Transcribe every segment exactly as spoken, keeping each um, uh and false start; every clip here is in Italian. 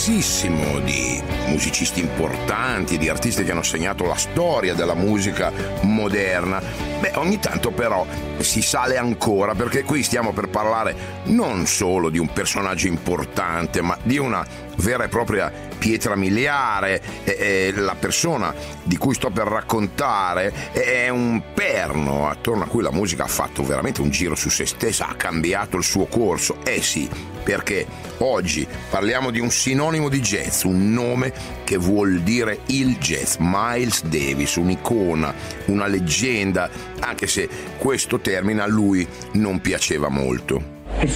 spessissimo di musicisti importanti, di artisti che hanno segnato la storia della musica moderna. Beh, ogni tanto però si sale ancora, perché qui stiamo per parlare non solo di un personaggio importante, ma di una vera e propria pietra miliare. E, e, la persona di cui sto per raccontare è un perno attorno a cui la musica ha fatto veramente un giro su se stessa, ha cambiato il suo corso. Eh sì, perché oggi parliamo di un sinonimo di jazz, un nome che vuol dire il jazz, Miles Davis, un'icona, una leggenda, anche se questo termine a lui non piaceva molto.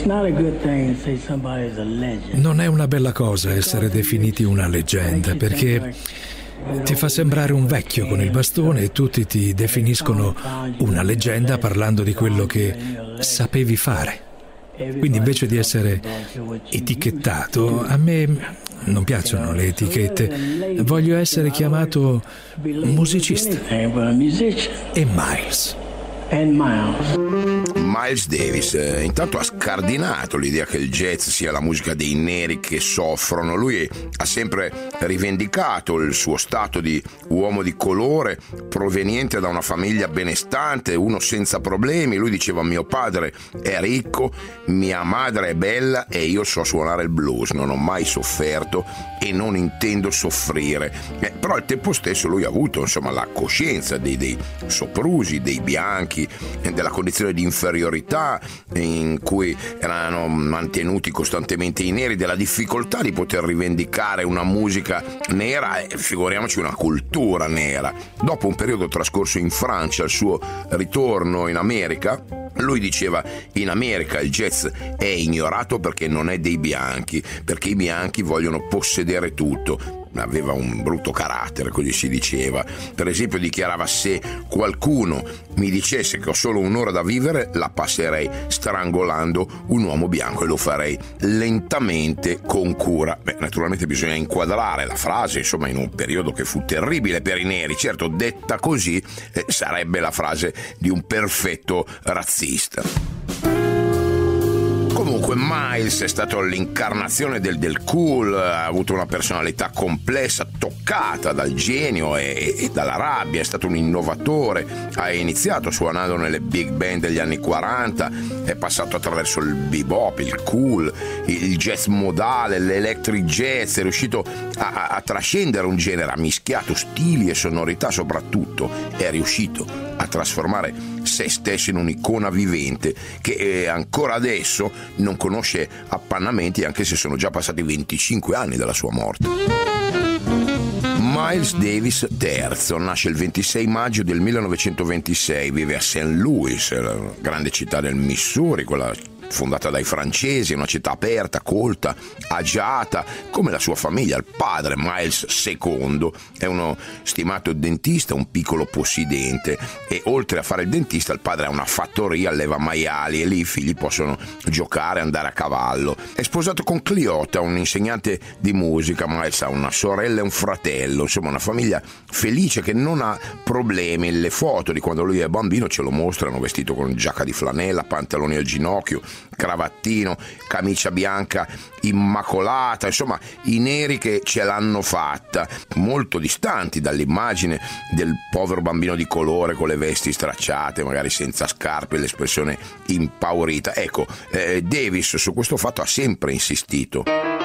Non è una bella cosa essere definiti una leggenda, perché ti fa sembrare un vecchio con il bastone e tutti ti definiscono una leggenda parlando di quello che sapevi fare. Quindi invece di essere etichettato, a me non piacciono le etichette, voglio essere chiamato musicista. E Miles. Miles Davis eh, intanto ha scardinato l'idea che il jazz sia la musica dei neri che soffrono. Lui ha sempre rivendicato il suo stato di uomo di colore, proveniente da una famiglia benestante, uno senza problemi. Lui diceva: mio padre è ricco, mia madre è bella e io so suonare il blues, non ho mai sofferto e non intendo soffrire. Eh, però al tempo stesso lui ha avuto insomma la coscienza dei, dei soprusi, dei bianchi, della condizione di inferiorità in cui erano mantenuti costantemente i neri, della difficoltà di poter rivendicare una musica nera e figuriamoci una cultura nera. Dopo un periodo trascorso in Francia, al suo ritorno in America, lui diceva: in America il jazz è ignorato perché non è dei bianchi, perché i bianchi vogliono possedere tutto. Aveva un brutto carattere, così si diceva. Per esempio dichiarava: se qualcuno mi dicesse che ho solo un'ora da vivere, la passerei strangolando un uomo bianco e lo farei lentamente, con cura. Beh, naturalmente bisogna inquadrare la frase, insomma, in un periodo che fu terribile per i neri. Certo, detta così eh, sarebbe la frase di un perfetto razzista. Comunque Miles è stato l'incarnazione del, del cool, ha avuto una personalità complessa, toccata dal genio e, e dalla rabbia, è stato un innovatore, ha iniziato suonando nelle big band degli anni quaranta, è passato attraverso il bebop, il cool, il jazz modale, l'electric jazz, è riuscito a, a, a trascendere un genere, ha mischiato stili e sonorità, soprattutto è riuscito a trasformare se stesso in un'icona vivente che eh, ancora adesso non conosce appannamenti, anche se sono già passati venticinque anni dalla sua morte. Miles Davis terzo nasce il ventisei maggio del millenovecentoventisei, vive a Saint Louis, la grande città del Missouri, quella fondata dai francesi, una città aperta, colta, agiata, come la sua famiglia. Il padre, Miles secondo, è uno stimato dentista, un piccolo possidente, e oltre a fare il dentista il padre ha una fattoria, alleva maiali e lì i figli possono giocare, andare a cavallo. È sposato con Cleota, un insegnante di musica. Miles ha una sorella e un fratello, insomma una famiglia felice che non ha problemi. Le foto di quando lui è bambino ce lo mostrano vestito con giacca di flanella, pantaloni al ginocchio, cravattino, camicia bianca immacolata, insomma i neri che ce l'hanno fatta, molto distanti dall'immagine del povero bambino di colore con le vesti stracciate, magari senza scarpe e l'espressione impaurita. Ecco, eh, Davis su questo fatto ha sempre insistito.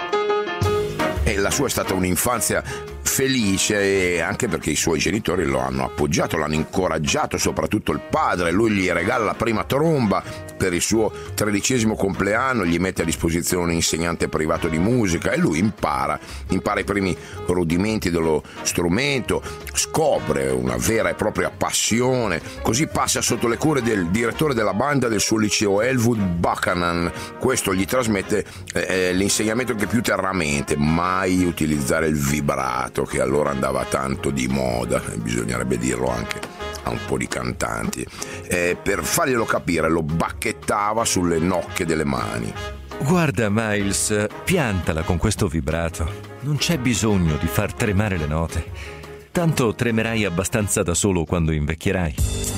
E la sua è stata un'infanzia felice, anche perché i suoi genitori lo hanno appoggiato, l'hanno incoraggiato, soprattutto il padre. Lui gli regala la prima tromba per il suo tredicesimo compleanno, gli mette a disposizione un insegnante privato di musica e lui impara, impara i primi rudimenti dello strumento, scopre una vera e propria passione, così passa sotto le cure del direttore della banda del suo liceo, Elwood Buchanan. Questo gli trasmette eh, l'insegnamento che più terrà a mente: mai utilizzare il vibrato, che allora andava tanto di moda, bisognerebbe dirlo anche a un po' di cantanti. Eh, per farglielo capire lo bacchettava sulle nocche delle mani. Guarda Miles, piantala con questo vibrato, non c'è bisogno di far tremare le note, tanto tremerai abbastanza da solo quando invecchierai.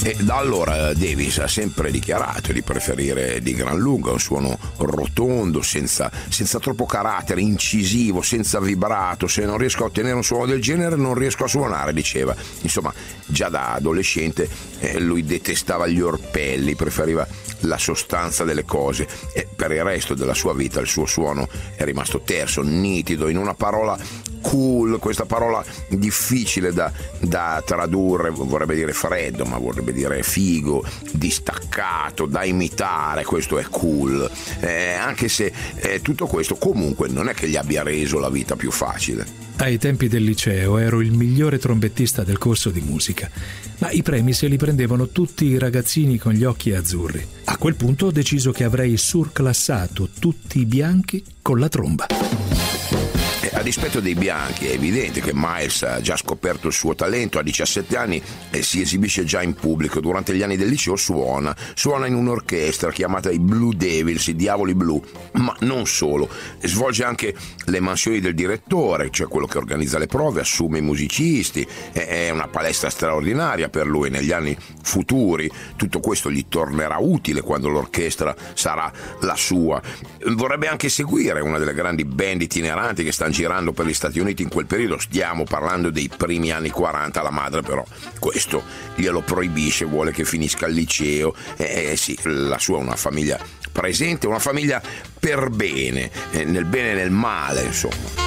E da allora Davis ha sempre dichiarato di preferire di gran lunga un suono rotondo, senza, senza troppo carattere, incisivo, senza vibrato. Se non riesco a ottenere un suono del genere non riesco a suonare, diceva. Insomma, già da adolescente eh, lui detestava gli orpelli, preferiva la sostanza delle cose, e per il resto della sua vita il suo suono è rimasto terso, nitido, in una parola cool, questa parola difficile da, da tradurre, vorrebbe dire freddo, ma vorrebbe dire figo, distaccato, da imitare. Questo è cool, eh, anche se eh, tutto questo comunque non è che gli abbia reso la vita più facile. Ai tempi del liceo ero il migliore trombettista del corso di musica, ma i premi se li prendevano tutti i ragazzini con gli occhi azzurri. A quel punto ho deciso che avrei surclassato tutti i bianchi con la tromba. A dispetto dei bianchi, è evidente che Miles ha già scoperto il suo talento. A diciassette anni e si esibisce già in pubblico. Durante gli anni del liceo suona, suona in un'orchestra chiamata i Blue Devils, i Diavoli Blu, ma non solo. Svolge anche le mansioni del direttore, cioè quello che organizza le prove, assume i musicisti. È una palestra straordinaria per lui negli anni futuri. Tutto questo gli tornerà utile quando l'orchestra sarà la sua. Vorrebbe anche seguire una delle grandi band itineranti che stanno girando per gli Stati Uniti in quel periodo. Stiamo parlando dei primi anni quaranta. La madre però questo glielo proibisce, vuole che finisca il liceo. Eh sì, la sua è una famiglia presente, una famiglia per bene, eh, nel bene e nel male, insomma.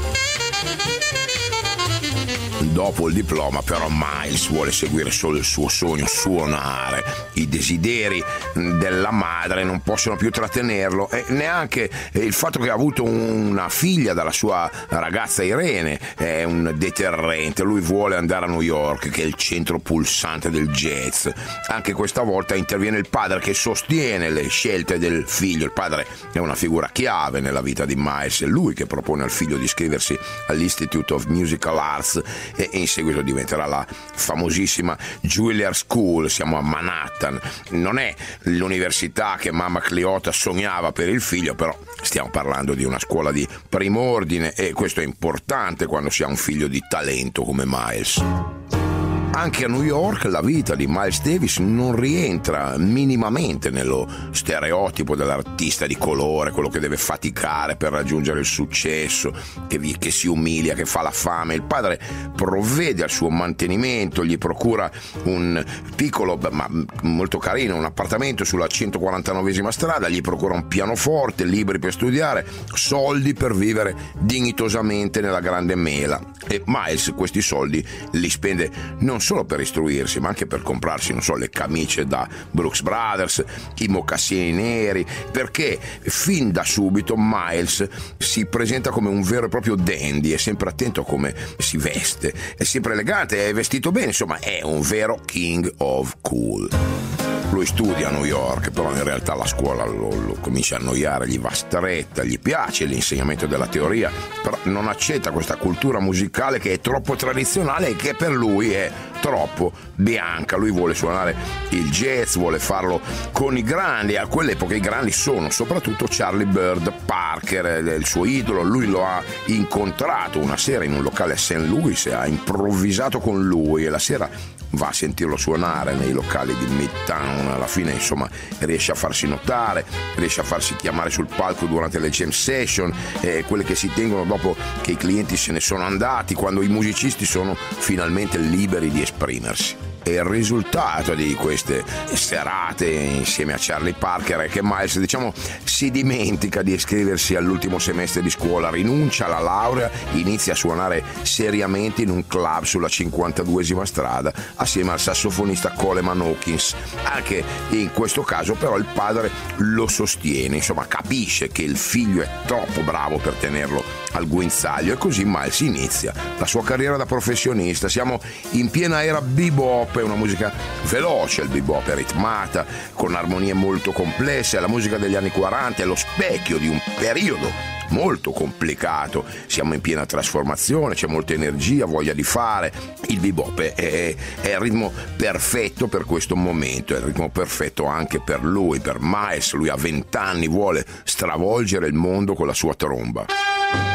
Dopo il diploma però Miles vuole seguire solo il suo sogno, suonare. I desideri della madre non possono più trattenerlo, e neanche il fatto che ha avuto una figlia dalla sua ragazza Irene è un deterrente. Lui vuole andare a New York, che è il centro pulsante del jazz. Anche questa volta interviene il padre, che sostiene le scelte del figlio. Il padre è una figura chiave nella vita di Miles, è lui che propone al figlio di iscriversi all'Institute of Musical Arts e in seguito diventerà la famosissima Juilliard School. Siamo a Manhattan, non è l'università che mamma Cleota sognava per il figlio, però stiamo parlando di una scuola di primo ordine, e questo è importante quando si ha un figlio di talento come Miles. Anche a New York la vita di Miles Davis non rientra minimamente nello stereotipo dell'artista di colore, quello che deve faticare per raggiungere il successo, che, vi, che si umilia, che fa la fame. Il padre provvede al suo mantenimento, gli procura un piccolo ma molto carino, un appartamento sulla centoquarantanovesima strada, gli procura un pianoforte, libri per studiare, soldi per vivere dignitosamente nella grande mela. E Miles questi soldi li spende non solo per istruirsi, ma anche per comprarsi, non so, le camicie da Brooks Brothers, i mocassini neri, perché fin da subito Miles si presenta come un vero e proprio dandy, è sempre attento a come si veste, è sempre elegante, è vestito bene, insomma è un vero king of cool. Lui studia a New York, però in realtà la scuola lo, lo comincia a annoiare, gli va stretta, gli piace l'insegnamento della teoria, però non accetta questa cultura musicale che è troppo tradizionale e che per lui è troppo bianca. Lui vuole suonare il jazz, vuole farlo con i grandi. A quell'epoca i grandi sono soprattutto Charlie Bird, Parker, il suo idolo. Lui lo ha incontrato una sera in un locale a Saint Louis, ha improvvisato con lui e la sera va a sentirlo suonare nei locali di Midtown. Alla fine insomma riesce a farsi notare, riesce a farsi chiamare sul palco durante le jam session, eh, quelle che si tengono dopo che i clienti se ne sono andati, quando i musicisti sono finalmente liberi di esprimersi. E il risultato di queste serate insieme a Charlie Parker è che Miles, diciamo, si dimentica di iscriversi all'ultimo semestre di scuola, rinuncia alla laurea, inizia a suonare seriamente in un club sulla cinquantaduesima strada assieme al sassofonista Coleman Hawkins. Anche in questo caso però il padre lo sostiene, insomma capisce che il figlio è troppo bravo per tenerlo al guinzaglio, e così Miles inizia la sua carriera da professionista. Siamo in piena era bebop, è una musica veloce, il bebop è ritmata, con armonie molto complesse, è la musica degli anni quaranta, è lo specchio di un periodo molto complicato. Siamo in piena trasformazione, c'è molta energia, voglia di fare. Il bebop è, è, è il ritmo perfetto per questo momento, è il ritmo perfetto anche per lui, per Miles. Lui ha vent'anni, vuole stravolgere il mondo con la sua tromba. E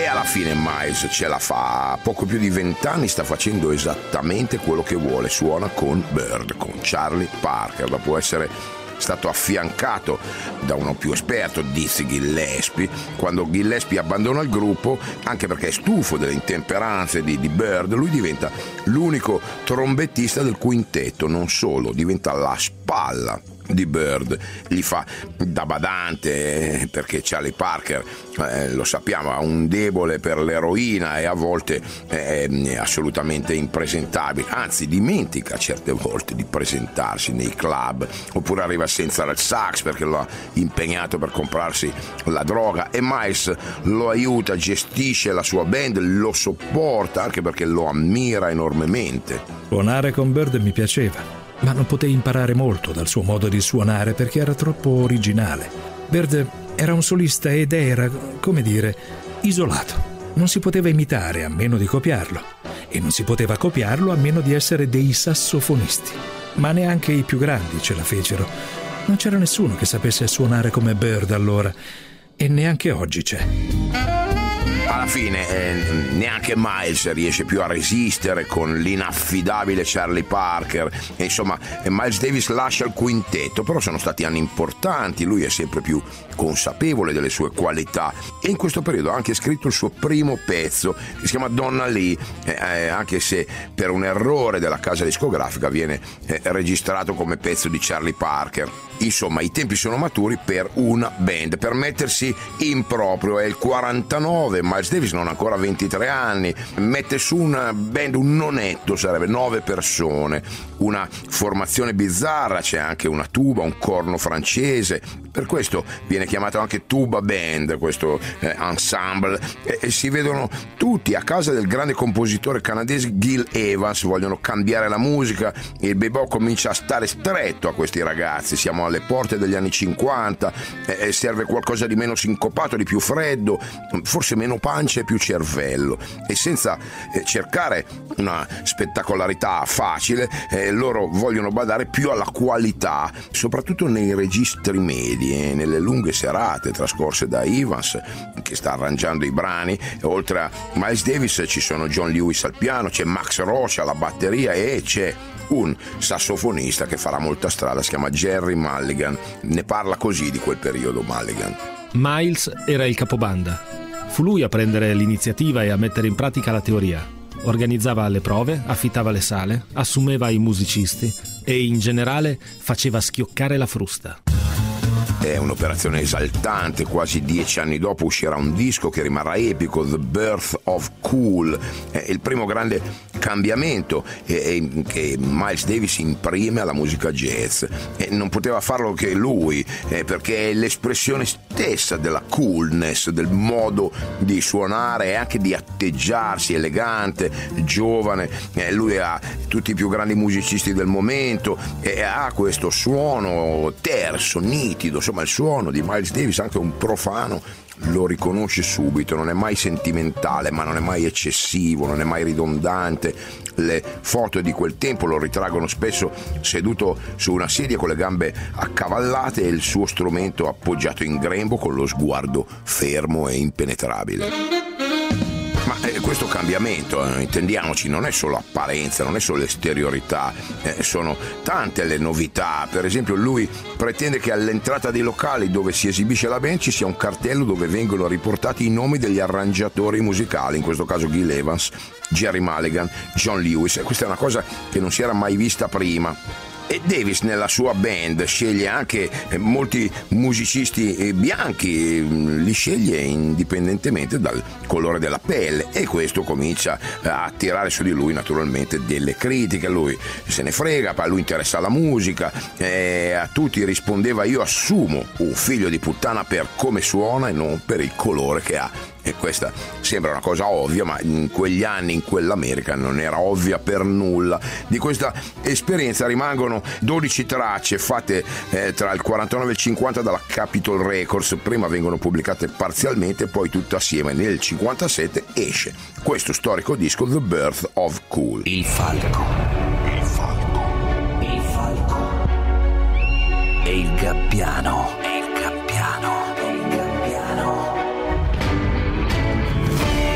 alla fine Miles ce la fa, a poco più di vent'anni sta facendo esattamente quello che vuole, suona con Bird, con Charlie Parker, dopo essere stato affiancato da uno più esperto, Dizzy Gillespie. Quando Gillespie abbandona il gruppo, anche perché è stufo delle intemperanze di, di Bird, lui diventa l'unico trombettista del quintetto, non solo, diventa la spalla di Bird, gli fa da badante perché Charlie Parker, eh, lo sappiamo, ha un debole per l'eroina e a volte è assolutamente impresentabile, anzi dimentica certe volte di presentarsi nei club, oppure arriva senza il sax perché lo ha impegnato per comprarsi la droga, e Miles lo aiuta, gestisce la sua band, lo sopporta anche perché lo ammira enormemente. Suonare con Bird mi piaceva, ma non potei imparare molto dal suo modo di suonare perché era troppo originale. Bird era un solista ed era, come dire, isolato. Non si poteva imitare a meno di copiarlo, e non si poteva copiarlo a meno di essere dei sassofonisti. Ma neanche i più grandi ce la fecero. Non c'era nessuno che sapesse suonare come Bird allora, e neanche oggi c'è. Alla fine eh, neanche Miles riesce più a resistere con l'inaffidabile Charlie Parker, e insomma Miles Davis lascia il quintetto, però sono stati anni importanti, lui è sempre più consapevole delle sue qualità e in questo periodo ha anche scritto il suo primo pezzo che si chiama Donna Lee, eh, anche se per un errore della casa discografica viene eh, registrato come pezzo di Charlie Parker. Insomma, i tempi sono maturi per una band, per mettersi in proprio. È il quarantanove, Miles Davis non ha ancora ventitré anni, mette su una band, un nonetto sarebbe, nove persone, una formazione bizzarra, c'è anche una tuba, un corno francese, per questo viene chiamato anche Tuba Band, questo eh, ensemble, e, e si vedono tutti a casa del grande compositore canadese Gil Evans, vogliono cambiare la musica, il bebop comincia a stare stretto a questi ragazzi, siamo alle porte degli anni cinquanta, eh, serve qualcosa di meno sincopato, di più freddo, forse meno pancia e più cervello, e senza eh, cercare una spettacolarità facile, eh, loro vogliono badare più alla qualità, soprattutto nei registri medi e nelle lunghe serate trascorse da Evans che sta arrangiando i brani. Oltre a Miles Davis ci sono John Lewis al piano, c'è Max Roach alla batteria e c'è un sassofonista che farà molta strada, si chiama Jerry Mulligan, ne parla così di quel periodo Mulligan. Miles era il capobanda, fu lui a prendere l'iniziativa e a mettere in pratica la teoria, organizzava le prove, affittava le sale, assumeva i musicisti e in generale faceva schioccare la frusta. È un'operazione esaltante, quasi dieci anni dopo uscirà un disco che rimarrà epico, The Birth of Cool, è il primo grande cambiamento eh, che Miles Davis imprime alla musica jazz, e non poteva farlo che lui, eh, perché è l'espressione stessa della coolness, del modo di suonare e anche di atteggiarsi, elegante, giovane, eh, lui ha tutti i più grandi musicisti del momento e ha questo suono terso, nitido, insomma il suono di Miles Davis anche un profano lo riconosce subito, non è mai sentimentale ma non è mai eccessivo, non è mai ridondante. Le foto di quel tempo lo ritraggono spesso seduto su una sedia con le gambe accavallate e il suo strumento appoggiato in grembo con lo sguardo fermo e impenetrabile. Ma eh, questo cambiamento, eh, intendiamoci, non è solo apparenza, non è solo esteriorità, eh, sono tante le novità. Per esempio lui pretende che all'entrata dei locali dove si esibisce la band ci sia un cartello dove vengono riportati i nomi degli arrangiatori musicali, in questo caso Gil Evans, Jerry Mulligan, John Lewis, e questa è una cosa che non si era mai vista prima. E Davis nella sua band sceglie anche molti musicisti bianchi, li sceglie indipendentemente dal colore della pelle, e questo comincia a tirare su di lui naturalmente delle critiche. Lui se ne frega, a lui interessa la musica, e a tutti rispondeva: io assumo un figlio di puttana per come suona e non per il colore che ha. E questa sembra una cosa ovvia, ma in quegli anni, in quell'America, non era ovvia per nulla. Di questa esperienza rimangono dodici tracce fatte eh, tra il quarantanove e il cinquanta dalla Capitol Records. Prima vengono pubblicate parzialmente, poi tutte assieme. Nel cinquantasette esce questo storico disco, The Birth of Cool. Il falco, il falco, il falco e il gabbiano, e il gabbiano, e il gabbiano.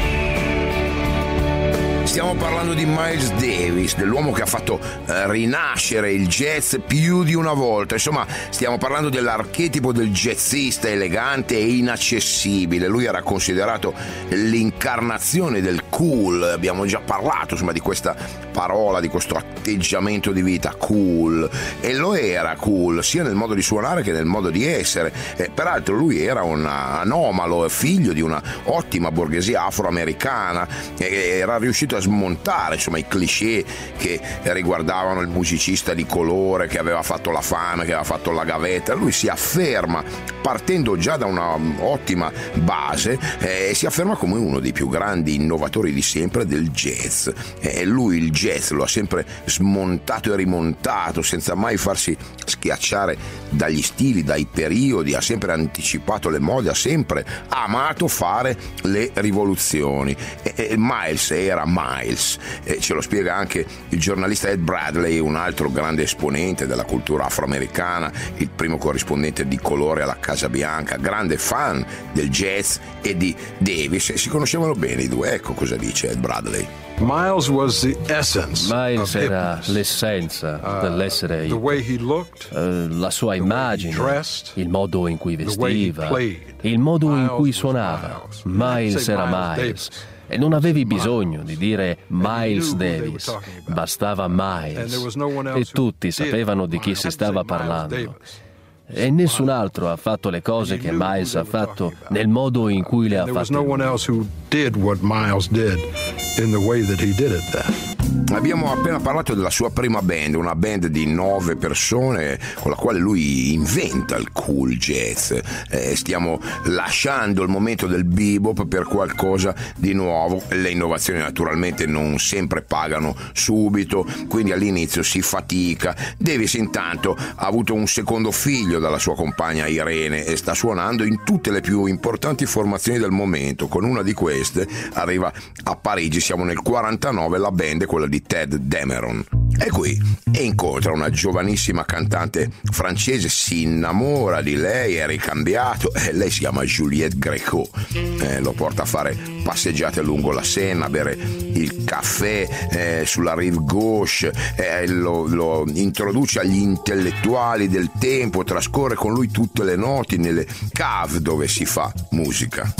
Stiamo parlando di Miles Davis, dell'uomo che ha fatto eh, rinascere il jazz più di una volta. Insomma, stiamo parlando dell'archetipo del jazzista elegante e inaccessibile. Lui era considerato l'incarnazione del cool. Abbiamo già parlato, insomma, di questa parola, di questo atteggiamento di vita, cool. E lo era cool, sia nel modo di suonare che nel modo di essere. Eh, peraltro lui era un anomalo, figlio di una ottima borghesia afroamericana, e era riuscito a smontare, insomma, i cliché che riguardavano il musicista di colore che aveva fatto la fame, che aveva fatto la gavetta. Lui si afferma partendo già da una ottima base e eh, si afferma come uno dei più grandi innovatori di sempre del jazz. E lui il jazz lo ha sempre smontato e rimontato senza mai farsi schiacciare dagli stili, dai periodi. Ha sempre anticipato le mode, ha sempre amato fare le rivoluzioni. E, e Miles era Miles, e ce lo spiega anche il giornalista Ed Bradley, un altro grande esponente della cultura afroamericana, il primo corrispondente di colore alla Casa Bianca, grande fan del jazz e di Davis, e si conoscevano bene i due. Ecco cosa dice Ed Bradley. Miles was the essence Miles of era hippness. l'essenza dell'essere The hippie. way he looked, Uh, la sua immagine, dressed, il modo in cui the way he vestiva, played. il modo in Miles cui was suonava. Miles. Miles Say era Miles Miles. Davis. E non avevi Miles. bisogno di dire Miles who they were Davis, talking about. bastava And Miles. there was no one E else who tutti did sapevano di what chi Miles si had to stava say, Miles parlando. Davis. E nessun altro ha fatto le cose che Miles ha fatto nel modo in cui le ha There was fatte no one lui. else who did what Miles did in the way that he did it then. Abbiamo appena parlato della sua prima band, una band di nove persone con la quale lui inventa il cool jazz. Eh, stiamo lasciando il momento del bebop per qualcosa di nuovo. Le innovazioni naturalmente non sempre pagano subito, quindi all'inizio si fatica. Davis intanto ha avuto un secondo figlio dalla sua compagna Irene e sta suonando in tutte le più importanti formazioni del momento. Con una di queste arriva a Parigi, siamo nel quarantanove, la band è quella di Ted Dameron. È qui e incontra una giovanissima cantante francese, si innamora di lei, è ricambiato, e lei si chiama Juliette Gréco. Eh, lo porta a fare passeggiate lungo la Senna, a bere il caffè eh, sulla rive gauche, eh, lo, lo introduce agli intellettuali del tempo, trascorre con lui tutte le notti nelle cave dove si fa musica.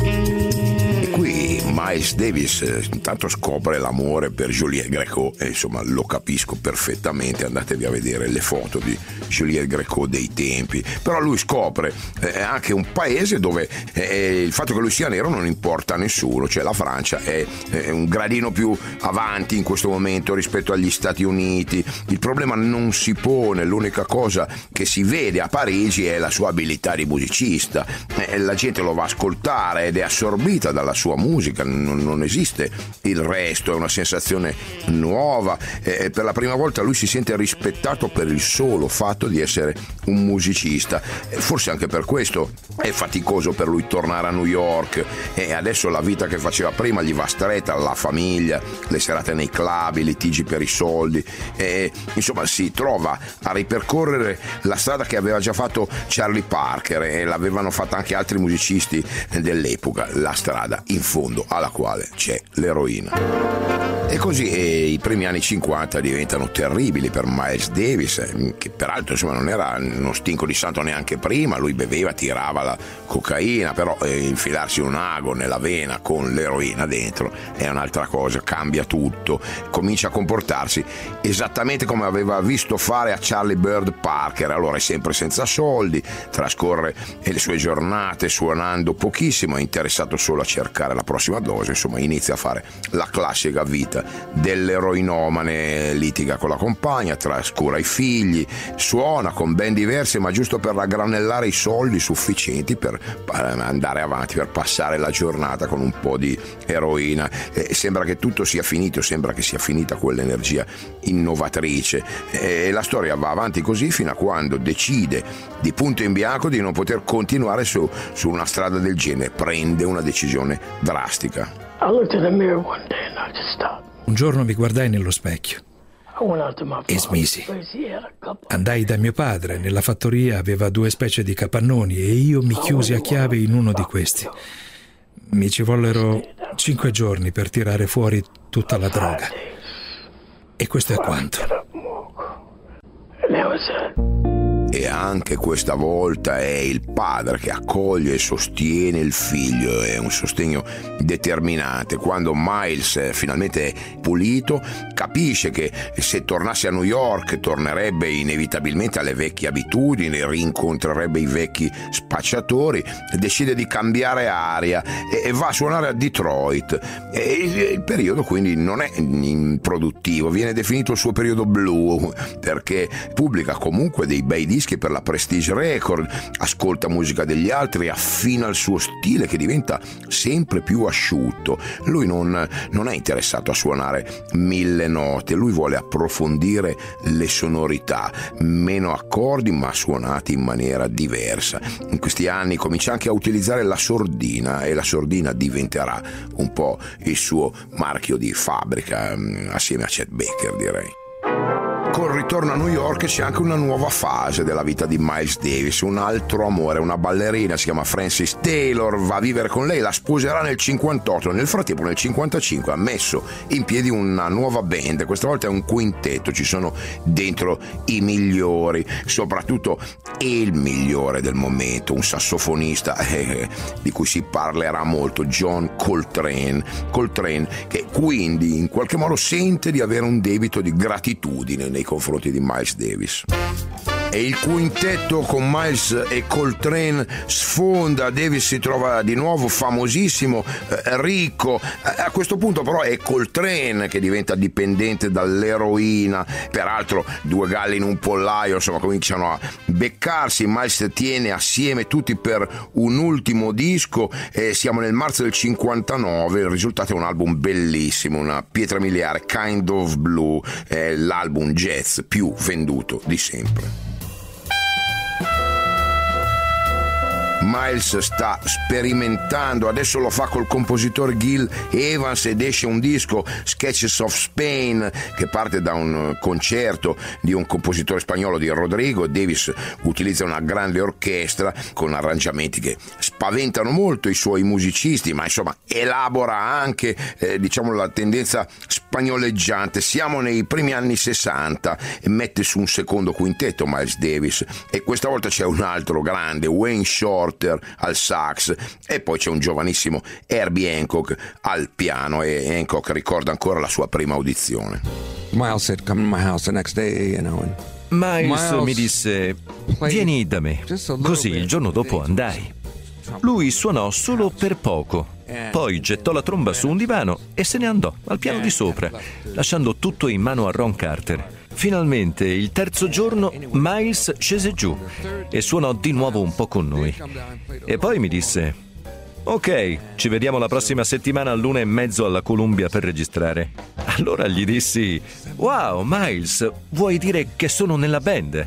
E qui Miles Davis eh, intanto scopre l'amore per Juliette Gréco, e insomma lo capisco perfettamente, andatevi a vedere le foto di Juliette Gréco dei tempi. Però lui scopre eh, anche un paese dove eh, il fatto che lui sia nero non importa a nessuno, cioè la Francia è, è un gradino più avanti in questo momento rispetto agli Stati Uniti. Il problema non si pone, l'unica cosa che si vede a Parigi è la sua abilità di musicista. Eh, la gente lo va a ascoltare ed è assorbita dalla sua musica, non, non esiste il resto, è una sensazione nuova. Eh, per la prima volta lui si sente rispettato per il solo fatto di essere un musicista, e forse anche per questo è faticoso per lui tornare a New York, e adesso la vita che faceva prima gli va stretta, la famiglia, le serate nei club, i litigi per i soldi, e insomma si trova a ripercorrere la strada che aveva già fatto Charlie Parker, e l'avevano fatta anche altri musicisti dell'epoca, la strada in fondo alla quale c'è l'eroina. E così e i primi anni cinquanta diventano terribili per Miles Davis, eh, che peraltro insomma non era uno stinco di santo neanche prima. Lui beveva, tirava la cocaina, però eh, infilarsi un ago nella vena con l'eroina dentro è un'altra cosa, cambia tutto, comincia a comportarsi esattamente come aveva visto fare a Charlie Bird Parker. Allora è sempre senza soldi, trascorre le sue giornate suonando pochissimo, è interessato solo a cercare la prossima dose, insomma inizia a fare la classica vita dell'eroinomane, litiga con la compagna, trascura i figli, suona con band diverse ma giusto per raggranellare i soldi sufficienti per andare avanti, per passare la giornata con un po' di eroina. E sembra che tutto sia finito, sembra che sia finita quell'energia innovatrice, e la storia va avanti così fino a quando decide di punto in bianco di non poter continuare su, su una strada del genere, prende una decisione drastica. I looked in the mirror one day and I just stopped. Un giorno mi guardai nello specchio I went out to my e father's smisi. place. He had a couple. Andai da mio padre, nella fattoria aveva due specie di capannoni e io mi chiusi a chiave in uno di questi. Mi ci vollero Cinque giorni per tirare fuori tutta la droga. E questo è quanto. E anche questa volta è il padre che accoglie e sostiene il figlio, è un sostegno determinante. Quando Miles è finalmente pulito, capisce che se tornasse a New York tornerebbe inevitabilmente alle vecchie abitudini, rincontrerebbe i vecchi spacciatori, decide di cambiare aria e va a suonare a Detroit. E il periodo quindi non è improduttivo, viene definito il suo periodo blu, perché pubblica comunque dei bei dischi per la Prestige Record, ascolta musica degli altri, affina il suo stile che diventa sempre più asciutto. Lui non, non è interessato a suonare mille note, lui vuole approfondire le sonorità, meno accordi ma suonati in maniera diversa. In questi anni comincia anche a utilizzare la sordina e la sordina diventerà un po' il suo marchio di fabbrica, assieme a Chet Baker, direi. Col ritorno a New York c'è anche una nuova fase della vita di Miles Davis, un altro amore, una ballerina, si chiama Frances Taylor, va a vivere con lei, la sposerà nel cinquantotto, nel frattempo nel cinquantacinque ha messo in piedi una nuova band, questa volta è un quintetto, ci sono dentro i migliori, soprattutto il migliore del momento, un sassofonista eh, di cui si parlerà molto, John Coltrane, Coltrane che quindi in qualche modo sente di avere un debito di gratitudine nei confronti di Miles Davis. E il quintetto con Miles e Coltrane sfonda, Davis si trova di nuovo famosissimo, eh, ricco, a questo punto però è Coltrane che diventa dipendente dall'eroina, peraltro due galli in un pollaio, insomma cominciano a beccarsi, Miles tiene assieme tutti per un ultimo disco, eh, siamo nel marzo del cinquantanove, il risultato è un album bellissimo, una pietra miliare, Kind of Blue, è l'album jazz più venduto di sempre. Miles sta sperimentando, adesso lo fa col compositore Gil Evans ed esce un disco, Sketches of Spain, che parte da un concerto di un compositore spagnolo, di Rodrigo. Davis utilizza una grande orchestra con arrangiamenti che spaventano molto i suoi musicisti, ma insomma elabora anche eh, diciamo la tendenza spagnoleggiante. Siamo nei primi anni sessanta e mette su un secondo quintetto Miles Davis, e questa volta c'è un altro grande, Wayne Shorter al sax, e poi c'è un giovanissimo Herbie Hancock al piano, e Hancock ricorda ancora la sua prima audizione. Miles said, "Come to my house the next day, you know." And Miles, Miles mi disse, vieni da me. Così il giorno dopo andai. Lui suonò solo per poco, poi gettò la tromba su un divano e se ne andò al piano di sopra, lasciando tutto in mano a Ron Carter. Finalmente, il terzo giorno, Miles scese giù e suonò di nuovo un po' con noi. E poi mi disse, ok, ci vediamo la prossima settimana all'una e mezzo alla Columbia per registrare. Allora gli dissi, wow, Miles, vuoi dire che sono nella band?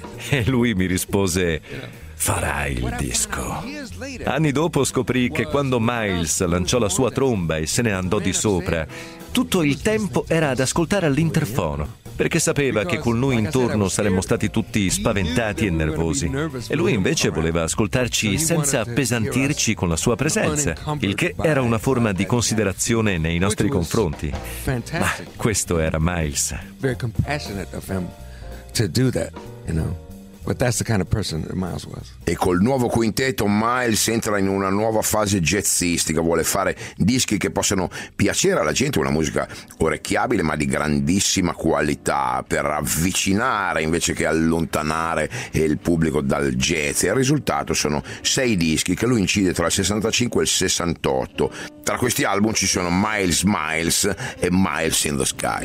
E lui mi rispose, farai il disco. Anni dopo scoprì che quando Miles lanciò la sua tromba e se ne andò di sopra, tutto il tempo era ad ascoltare all'interfono, perché sapeva che con lui intorno saremmo stati tutti spaventati e nervosi, e lui invece voleva ascoltarci senza appesantirci con la sua presenza, il che era una forma di considerazione nei nostri confronti. Ma questo era Miles. Very compassionate of him to do that, you know. But that's the kind of person that Miles was. E col nuovo quintetto Miles entra in una nuova fase jazzistica, vuole fare dischi che possano piacere alla gente, una musica orecchiabile ma di grandissima qualità, per avvicinare invece che allontanare il pubblico dal jazz. E il risultato sono sei dischi che lui incide tra il sessantacinque e il sessantotto. Tra questi album ci sono Miles Miles e Miles in the Sky.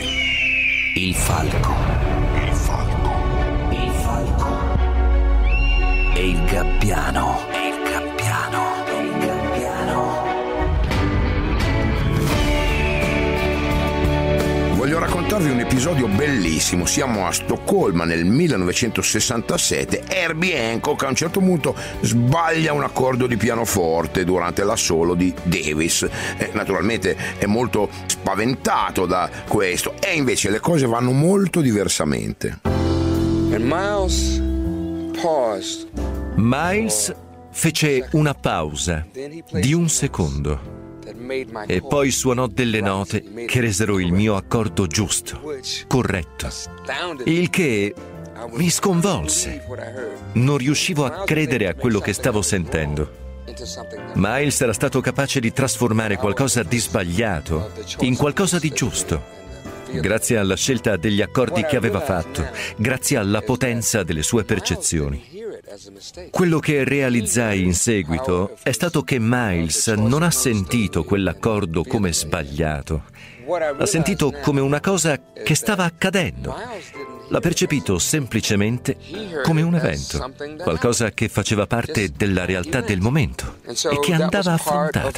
Il falco. E il gabbiano. E il gabbiano. E il gabbiano. Voglio raccontarvi un episodio bellissimo. Siamo a Stoccolma nel millenovecentosessantasette. Herbie Hancock a un certo punto sbaglia un accordo di pianoforte durante l'assolo di Davis. Eh, naturalmente è molto spaventato da questo, e invece le cose vanno molto diversamente. And Miles paused. Miles fece una pausa di un secondo E poi suonò delle note che resero il mio accordo giusto, corretto, il che mi sconvolse. Non riuscivo a credere a quello che stavo sentendo. Miles era stato capace di trasformare qualcosa di sbagliato in qualcosa di giusto, grazie alla scelta degli accordi che aveva fatto, grazie alla potenza delle sue percezioni. Quello che realizzai in seguito è stato che Miles non ha sentito quell'accordo come sbagliato, ha sentito come una cosa che stava accadendo. L'ha percepito semplicemente come un evento, qualcosa che faceva parte della realtà del momento e che andava affrontata.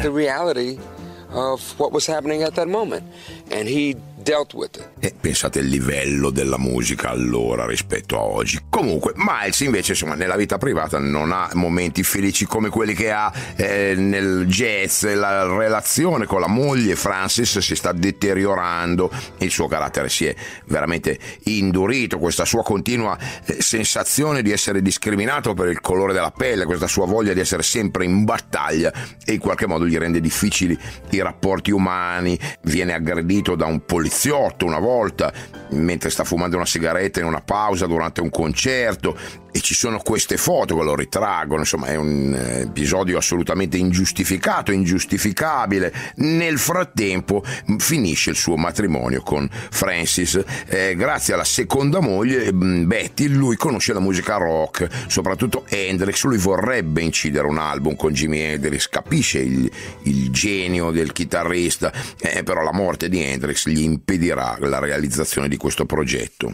E pensate il livello della musica allora rispetto a oggi. Comunque Miles invece, insomma, nella vita privata non ha momenti felici come quelli che ha eh, nel jazz. La relazione con la moglie Frances si sta deteriorando, il suo carattere si è veramente indurito, questa sua continua eh, sensazione di essere discriminato per il colore della pelle, questa sua voglia di essere sempre in battaglia e in qualche modo gli rende difficili i rapporti umani. Viene aggredito da un poliziotto una volta mentre sta fumando una sigaretta in una pausa durante un concerto, e ci sono queste foto che lo ritraggono. Insomma, è un episodio assolutamente ingiustificato, ingiustificabile. Nel frattempo finisce il suo matrimonio con Frances. Eh, grazie alla seconda moglie Betty, lui conosce la musica rock, soprattutto Hendrix. Lui vorrebbe incidere un album con Jimi Hendrix, capisce il, il genio del chitarrista, eh, però la morte di Hendrix gli impedirà la realizzazione di questo progetto.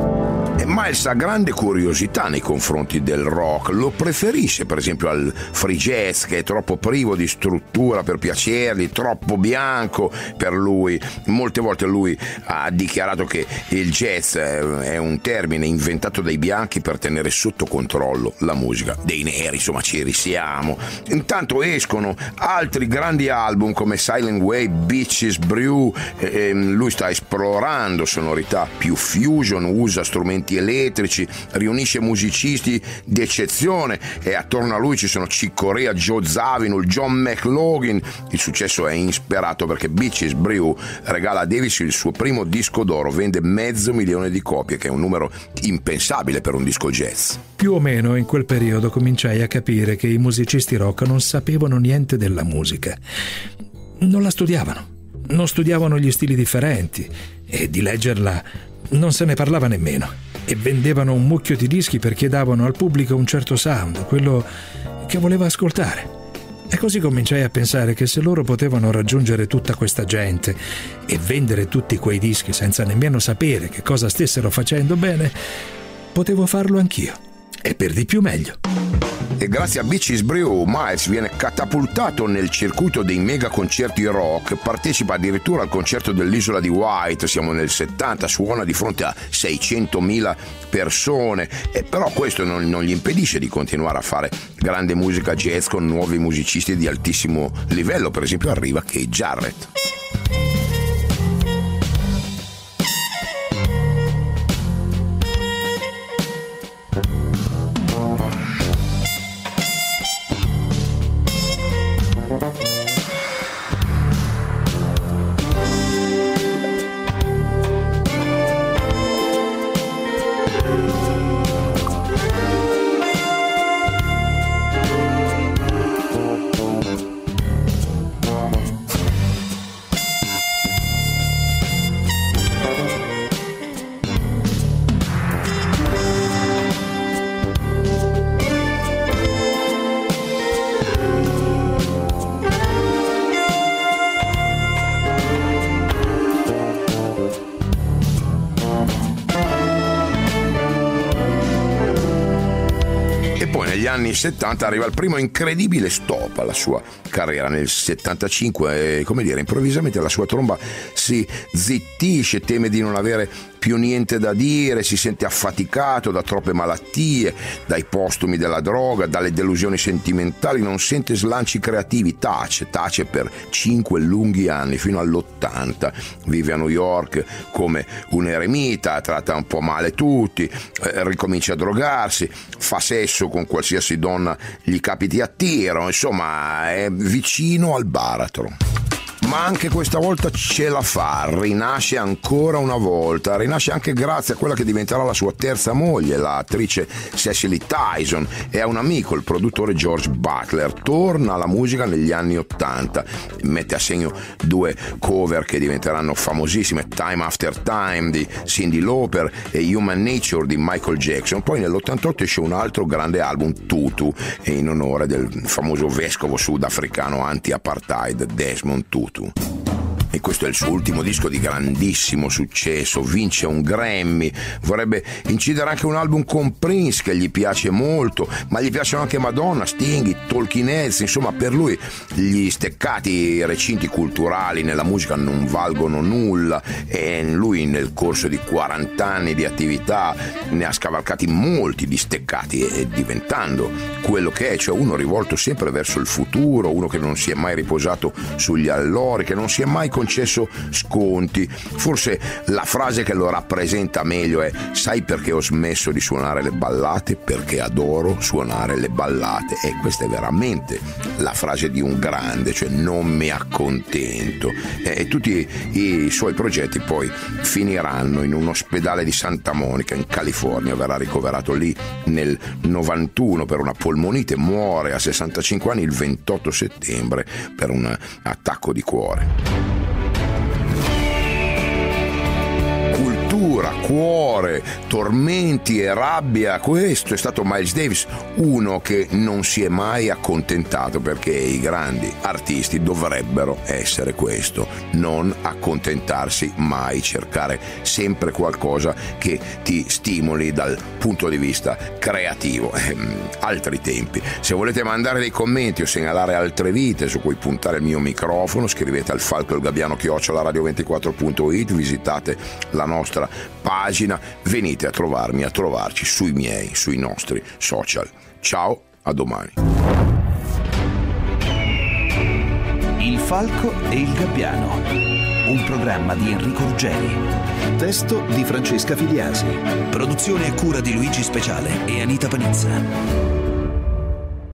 E Miles ha grande curiosità nei confronti del rock, lo preferisce per esempio al free jazz, che è troppo privo di struttura per piacergli, troppo bianco per lui. Molte volte lui ha dichiarato che il jazz è un termine inventato dai bianchi per tenere sotto controllo la musica dei neri. Insomma, ci risiamo. Intanto escono altri grandi album come Silent Way, Bitches Brew. E lui sta esplorando sonorità più fusion, usa strumenti elettrici, riunisce musicisti d'eccezione, e attorno a lui ci sono Chick Corea, Joe Zawinul, John McLaughlin. Il successo è insperato perché Bitches Brew regala a Davis il suo primo disco d'oro, vende mezzo milione di copie, che è un numero impensabile per un disco jazz. Più o meno in quel periodo cominciai a capire che i musicisti rock non sapevano niente della musica, non la studiavano, non studiavano gli stili differenti, e di leggerla non se ne parlava nemmeno, e vendevano un mucchio di dischi perché davano al pubblico un certo sound, quello che voleva ascoltare. E così cominciai a pensare che se loro potevano raggiungere tutta questa gente e vendere tutti quei dischi senza nemmeno sapere che cosa stessero facendo bene, potevo farlo anch'io, e per di più meglio. E grazie a Bitches Brew Miles viene catapultato nel circuito dei mega concerti rock, partecipa addirittura al concerto dell'Isola di White, siamo nel settanta, suona di fronte a seicentomila persone, e però questo non, non gli impedisce di continuare a fare grande musica jazz con nuovi musicisti di altissimo livello. Per esempio arriva Keith Jarrett. Negli anni settanta arriva il primo incredibile stop alla sua carriera. Nel settantacinque, eh, come dire, improvvisamente la sua tromba si zittisce, teme di non avere più niente da dire, si sente affaticato da troppe malattie, dai postumi della droga, dalle delusioni sentimentali, non sente slanci creativi, tace, tace per cinque lunghi anni, fino all'ottanta. Vive a New York come un eremita, tratta un po' male tutti, eh, ricomincia a drogarsi, fa sesso con qualsiasi donna gli capiti a tiro, insomma è vicino al baratro. ma anche questa volta ce la fa, rinasce ancora una volta, rinasce anche grazie a quella che diventerà la sua terza moglie, l'attrice Cicely Tyson, e a un amico, il produttore George Butler. Torna alla musica negli anni ottanta, mette a segno due cover che diventeranno famosissime, Time After Time di Cyndi Lauper e Human Nature di Michael Jackson. Poi nell'ottantotto esce un altro grande album, Tutu, in onore del famoso vescovo sudafricano anti-apartheid Desmond Tutu. E questo è il suo ultimo disco di grandissimo successo, vince un Grammy, vorrebbe incidere anche un album con Prince che gli piace molto, ma gli piacciono anche Madonna, Sting, i Talking Heads. Insomma, per lui gli steccati recinti culturali nella musica non valgono nulla, e lui nel corso di quaranta anni di attività ne ha scavalcati molti di steccati, e diventando quello che è, cioè uno rivolto sempre verso il futuro, uno che non si è mai riposato sugli allori, che non si è mai concesso sconti. Forse la frase che lo rappresenta meglio è: sai perché ho smesso di suonare le ballate? Perché adoro suonare le ballate. E questa è veramente la frase di un grande, cioè non mi accontento. E tutti i suoi progetti poi finiranno in un ospedale di Santa Monica in California. Verrà ricoverato lì nel novantuno per una polmonite, muore a sessantacinque anni il ventotto settembre per un attacco di cuore. Cultura, cuore, tormenti e rabbia, questo è stato Miles Davis, uno che non si è mai accontentato, perché i grandi artisti dovrebbero essere questo, non accontentarsi mai, cercare sempre qualcosa che ti stimoli dal punto di vista creativo. Ehm, altri tempi. Se volete mandare dei commenti o segnalare altre vite su cui puntare il mio microfono, scrivete al falco il gabbiano chiocciola radio ventiquattro punto it, visitate la nostra pagina, venite a trovarmi, a trovarci sui miei, sui nostri social. Ciao, a domani. Il falco e il gabbiano, un programma di Enrico Ruggeri. Testo di Francesca Filiasi. Produzione e cura di Luigi Speciale e Anita Panizza.